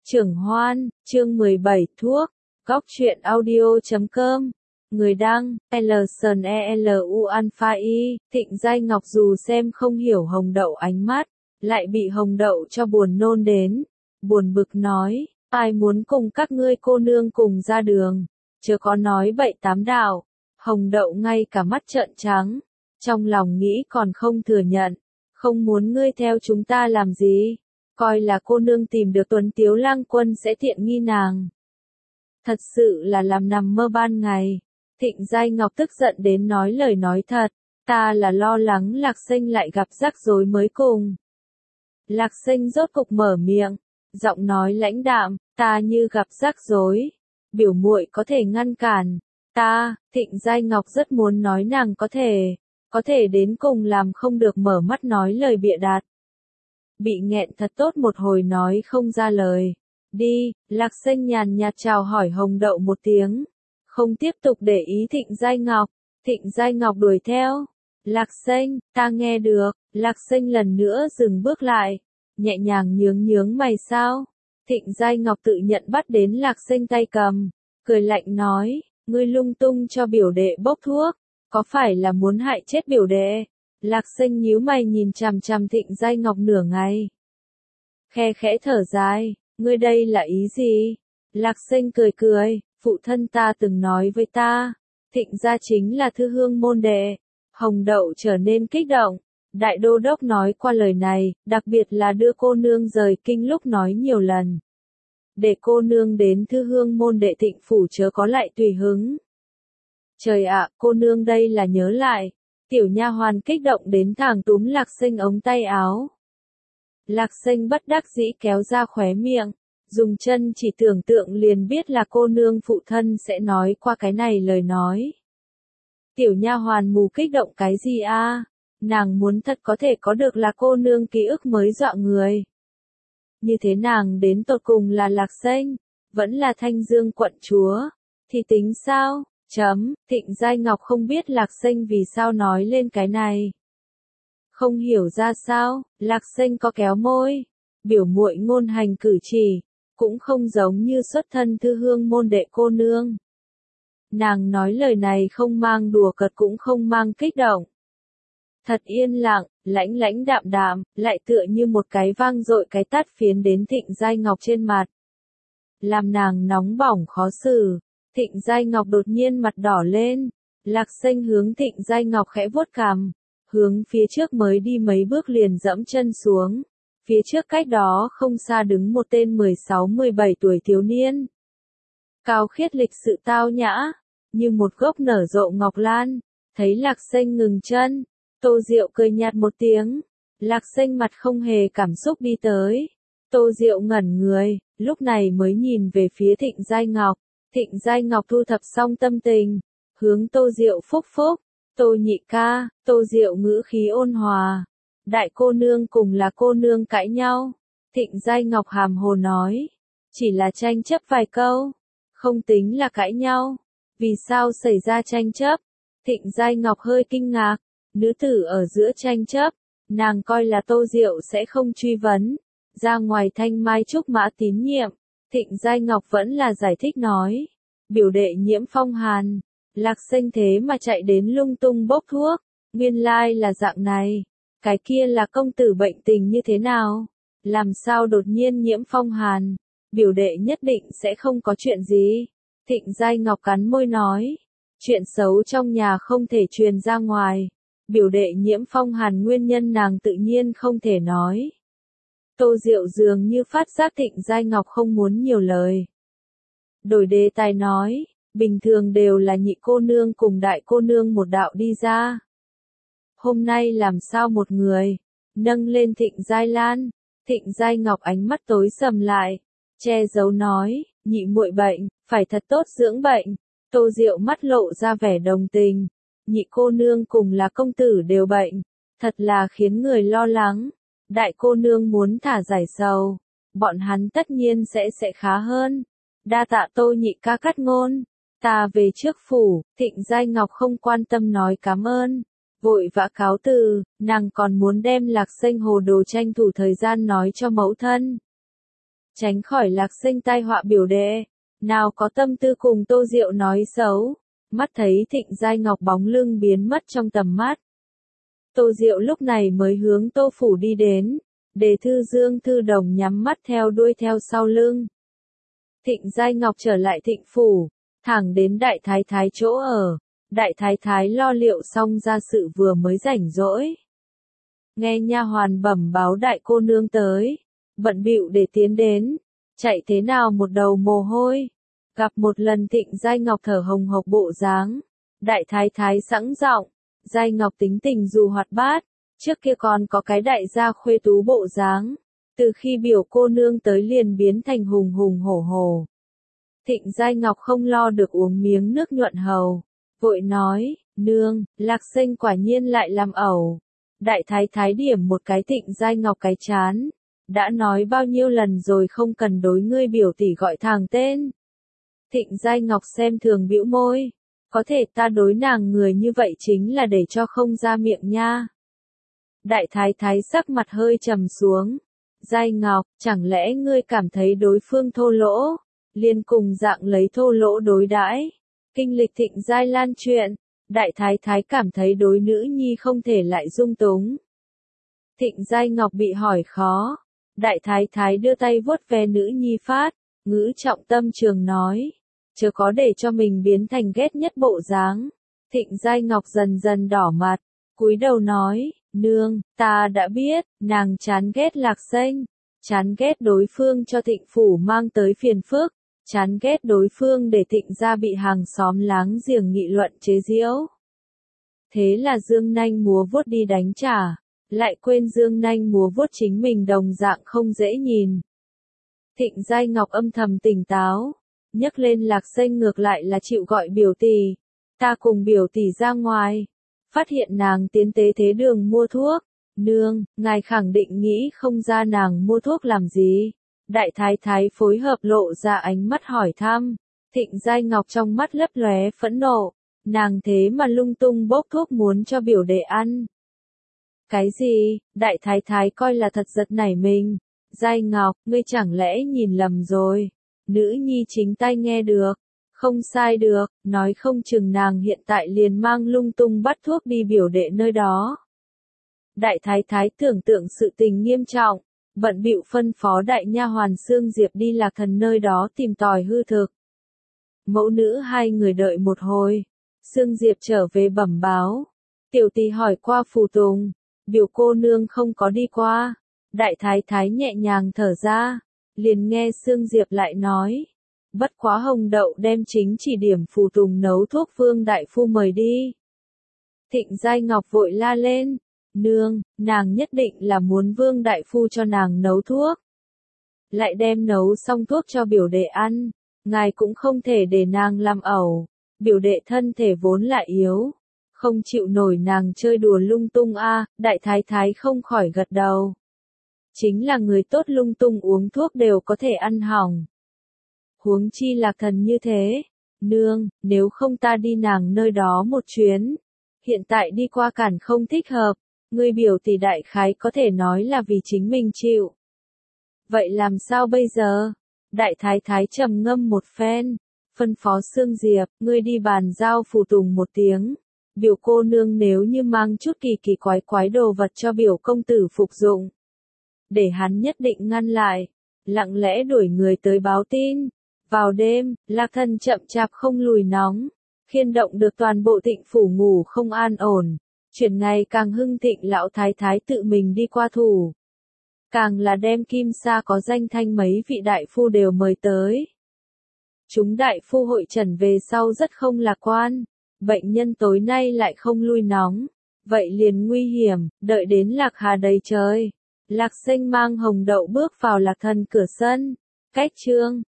Trưởng Hoan, chương 17, thuốc, góc truyện audio.com, người đăng, LSNELU Alpha Y, Thịnh Giai Ngọc dù xem không hiểu Hồng Đậu ánh mắt, lại bị Hồng Đậu cho buồn nôn đến, buồn bực nói, ai muốn cùng các ngươi cô nương cùng ra đường, chớ có nói bậy tám đạo. Hồng Đậu ngay cả mắt trợn trắng, trong lòng nghĩ còn không thừa nhận, không muốn ngươi theo chúng ta làm gì, coi là cô nương tìm được Tuấn Tiếu Lang Quân sẽ tiện nghi nàng. Thật sự là làm nằm mơ ban ngày. Thịnh Giai Ngọc tức giận đến nói lời nói thật, ta là lo lắng Lạc Sinh lại gặp rắc rối mới cùng. Lạc Sinh rốt cục mở miệng, giọng nói lãnh đạm, ta như gặp rắc rối, biểu muội có thể ngăn cản. Ta, Thịnh Giai Ngọc rất muốn nói nàng có thể đến cùng làm không được mở mắt nói lời bịa đặt. Bị nghẹn thật tốt một hồi nói không ra lời. Đi, Lạc Sinh nhàn nhạt chào hỏi Hồng Đậu một tiếng, không tiếp tục để ý Thịnh Giai Ngọc. Thịnh Giai Ngọc đuổi theo. Lạc Sinh, ta nghe được. Lạc Sinh lần nữa dừng bước lại, nhẹ nhàng nhướng mày sao. Thịnh Giai Ngọc tự nhận bắt đến Lạc Sinh tay cầm, cười lạnh nói, ngươi lung tung cho biểu đệ bốc thuốc, có phải là muốn hại chết biểu đệ? Lạc Sinh nhíu mày nhìn chằm chằm Thịnh Giai Ngọc nửa ngày. Khe khẽ thở dài, ngươi đây là ý gì? Lạc Sinh cười, phụ thân ta từng nói với ta, Thịnh gia chính là thư hương môn đệ. Hồng Đậu trở nên kích động, đại đô đốc nói qua lời này, đặc biệt là đưa cô nương rời kinh lúc nói nhiều lần. Để cô nương đến thư hương môn đệ Thịnh phủ chớ có lại tùy hứng. Trời ạ, cô nương đây là nhớ lại. Tiểu nha hoàn kích động đến thẳng túm Lạc Sinh ống tay áo. Lạc Sinh bất đắc dĩ kéo ra khóe miệng, dùng chân chỉ tưởng tượng liền biết là cô nương phụ thân sẽ nói qua cái này lời nói. Tiểu nha hoàn mù kích động cái gì a? Nàng muốn thật có thể có được là cô nương ký ức mới dọa người. Như thế nàng đến tột cùng là Lạc Sinh, vẫn là Thanh Dương quận chúa, thì tính sao? Thịnh Giai Ngọc không biết Lạc Sinh vì sao nói lên cái này. Không hiểu ra sao, Lạc Sinh có kéo môi, biểu muội ngôn hành cử chỉ, cũng không giống như xuất thân thư hương môn đệ cô nương. Nàng nói lời này không mang đùa cợt cũng không mang kích động. Thật yên lặng, lãnh đạm, lại tựa như một cái vang dội cái tát phiến đến Thịnh Giai Ngọc trên mặt. Làm nàng nóng bỏng khó xử. Thịnh Giai Ngọc đột nhiên mặt đỏ lên, Lạc Sinh hướng Thịnh Giai Ngọc khẽ vuốt cằm, hướng phía trước mới đi mấy bước liền dẫm chân xuống, phía trước cách đó không xa đứng một tên 16-17 tuổi thiếu niên. Cao khiết lịch sự tao nhã, như một gốc nở rộ ngọc lan, thấy Lạc Sinh ngừng chân, Tô Diệu cười nhạt một tiếng, Lạc Sinh mặt không hề cảm xúc đi tới, Tô Diệu ngẩn người, lúc này mới nhìn về phía Thịnh Giai Ngọc. Thịnh Giai Ngọc thu thập xong tâm tình, hướng Tô Diệu phúc, Tô nhị ca. Tô Diệu ngữ khí ôn hòa, đại cô nương cùng là cô nương cãi nhau. Thịnh Giai Ngọc hàm hồ nói, chỉ là tranh chấp vài câu, không tính là cãi nhau. Vì sao xảy ra tranh chấp? Thịnh Giai Ngọc hơi kinh ngạc, nữ tử ở giữa tranh chấp, nàng coi là Tô Diệu sẽ không truy vấn, ra ngoài thanh mai trúc mã tín nhiệm. Thịnh Giai Ngọc vẫn là giải thích nói, biểu đệ nhiễm phong hàn, Lạc Sinh thế mà chạy đến lung tung bốc thuốc, nguyên lai là dạng này, cái kia là công tử bệnh tình như thế nào, làm sao đột nhiên nhiễm phong hàn, biểu đệ nhất định sẽ không có chuyện gì. Thịnh Giai Ngọc cắn môi nói, chuyện xấu trong nhà không thể truyền ra ngoài, biểu đệ nhiễm phong hàn nguyên nhân nàng tự nhiên không thể nói. Tô Diệu dường như phát giác Thịnh Giai Ngọc không muốn nhiều lời. Đổi đề tài nói, bình thường đều là nhị cô nương cùng đại cô nương một đạo đi ra. Hôm nay làm sao một người, nâng lên Thịnh Giai Lan. Thịnh Giai Ngọc ánh mắt tối sầm lại, che giấu nói, nhị muội bệnh, phải thật tốt dưỡng bệnh. Tô Diệu mắt lộ ra vẻ đồng tình, nhị cô nương cùng là công tử đều bệnh, thật là khiến người lo lắng. Đại cô nương muốn thả giải sầu, bọn hắn tất nhiên sẽ khá hơn. Đa tạ Tô nhị ca cắt ngôn, ta về trước phủ. Thịnh Giai Ngọc không quan tâm nói cảm ơn, vội vã cáo từ, nàng còn muốn đem Lạc Sinh hồ đồ tranh thủ thời gian nói cho mẫu thân. tránh khỏi Lạc Sinh tai họa biểu đệ, nào có tâm tư cùng Tô Diệu nói xấu. Mắt thấy Thịnh Giai Ngọc bóng lưng biến mất trong tầm mắt. Tô Diệu lúc này mới hướng Tô phủ đi đến, để Thư Dương Thư Đồng nhắm mắt theo đuôi theo sau lưng. Thịnh Giai Ngọc trở lại Thịnh phủ, thẳng đến Đại Thái Thái chỗ ở. Đại Thái Thái lo liệu xong ra sự vừa mới rảnh rỗi. Nghe nha hoàn bẩm báo đại cô nương tới, bận bịu để tiến đến, chạy thế nào một đầu mồ hôi. Gặp một lần Thịnh Giai Ngọc thở hồng hộc bộ dáng, Đại Thái Thái sẵn giọng, Giai Ngọc tính tình dù hoạt bát, trước kia còn có cái đại gia khuê tú bộ dáng, từ khi biểu cô nương tới liền biến thành hùng hùng hổ hổ. Thịnh Giai Ngọc không lo được uống miếng nước nhuận hầu, vội nói, nương, Lạc Sinh quả nhiên lại làm ẩu. Đại Thái Thái điểm một cái Thịnh Giai Ngọc cái chán, đã nói bao nhiêu lần rồi không cần đối ngươi biểu tỷ gọi thẳng tên. Thịnh Giai Ngọc xem thường bĩu môi, có thể ta đối nàng người như vậy chính là để cho không ra miệng nha. Đại Thái Thái sắc mặt hơi trầm xuống, Giai Ngọc, chẳng lẽ ngươi cảm thấy đối phương thô lỗ, liền cùng dạng lấy thô lỗ đối đãi. Kinh lịch Thịnh Giai Lan chuyện, Đại Thái Thái cảm thấy đối nữ nhi không thể lại dung túng. Thịnh Giai Ngọc bị hỏi khó, Đại Thái Thái đưa tay vuốt ve nữ nhi phát, ngữ trọng tâm trường nói, chớ có để cho mình biến thành ghét nhất bộ dáng. Thịnh Giai Ngọc dần dần đỏ mặt, cúi đầu nói, nương, ta đã biết, nàng chán ghét Lạc Sinh, chán ghét đối phương cho Thịnh phủ mang tới phiền phức, chán ghét đối phương để Thịnh gia bị hàng xóm láng giềng nghị luận chế giễu. Thế là dương nanh múa vuốt đi đánh trả, lại quên dương nanh múa vuốt chính mình đồng dạng không dễ nhìn. Thịnh Giai Ngọc âm thầm tỉnh táo, nhấc lên Lạc Sinh ngược lại là chịu gọi biểu tỷ. Ta cùng biểu tỷ ra ngoài, phát hiện nàng tiến tế thế đường mua thuốc. Nương, ngài khẳng định nghĩ không ra nàng mua thuốc làm gì. Đại Thái Thái phối hợp lộ ra ánh mắt hỏi thăm. Thịnh Giai Ngọc trong mắt lấp lóe phẫn nộ, nàng thế mà lung tung bốc thuốc muốn cho biểu đệ ăn. Cái gì? Đại Thái Thái coi là thật giật nảy mình. Giai Ngọc, ngươi chẳng lẽ nhìn lầm rồi? Nữ nhi chính tai nghe được. Không sai được, nói không chừng nàng hiện tại liền mang lung tung bắt thuốc đi biểu đệ nơi đó. Đại Thái Thái tưởng tượng sự tình nghiêm trọng, bận bịu phân phó đại nha hoàn Sương Diệp đi Lạc Thần nơi đó tìm tòi hư thực. Mẫu nữ hai người đợi một hồi, Sương Diệp trở về bẩm báo. Tiểu tỷ hỏi qua phù tùng, biểu cô nương không có đi qua. Đại Thái Thái nhẹ nhàng thở ra, liền nghe Sương Diệp lại nói. Bất quá Hồng Đậu đem chính chỉ điểm phù tùng nấu thuốc Vương Đại Phu mời đi. Thịnh Giai Ngọc vội la lên. Nương, nàng nhất định là muốn Vương Đại Phu cho nàng nấu thuốc. Lại đem nấu xong thuốc cho biểu đệ ăn. Ngài cũng không thể để nàng làm ẩu. Biểu đệ thân thể vốn lại yếu. Không chịu nổi nàng chơi đùa lung tung a. Đại Thái Thái không khỏi gật đầu. Chính là người tốt lung tung uống thuốc đều có thể ăn hỏng. Huống chi Lạc Thần như thế. Nương, nếu không ta đi nàng nơi đó một chuyến. Hiện tại đi qua cản không thích hợp. Ngươi biểu tỷ đại khái có thể nói là vì chính mình chịu. Vậy làm sao bây giờ? Đại Thái Thái trầm ngâm một phen. Phân phó Sương Diệp, ngươi đi bàn giao phù tùng một tiếng. Biểu cô nương nếu như mang chút kỳ kỳ quái quái đồ vật cho biểu công tử phục dụng. Để hắn nhất định ngăn lại. Lặng lẽ đuổi người tới báo tin. Vào đêm, Lạc Thần chậm chạp không lùi nóng. Khiên động được toàn bộ Thịnh phủ ngủ không an ổn. Chuyển ngày càng hưng thịnh lão thái thái tự mình đi qua thủ. Càng là đem Kim Sa có danh thanh mấy vị đại phu đều mời tới. Chúng đại phu hội trần về sau rất không lạc quan. Bệnh nhân tối nay lại không lui nóng. Vậy liền nguy hiểm, đợi đến Lạc Hà đầy trời. Lạc Sinh mang Hồng Đậu bước vào Lạc Thần cửa sân. Cách chương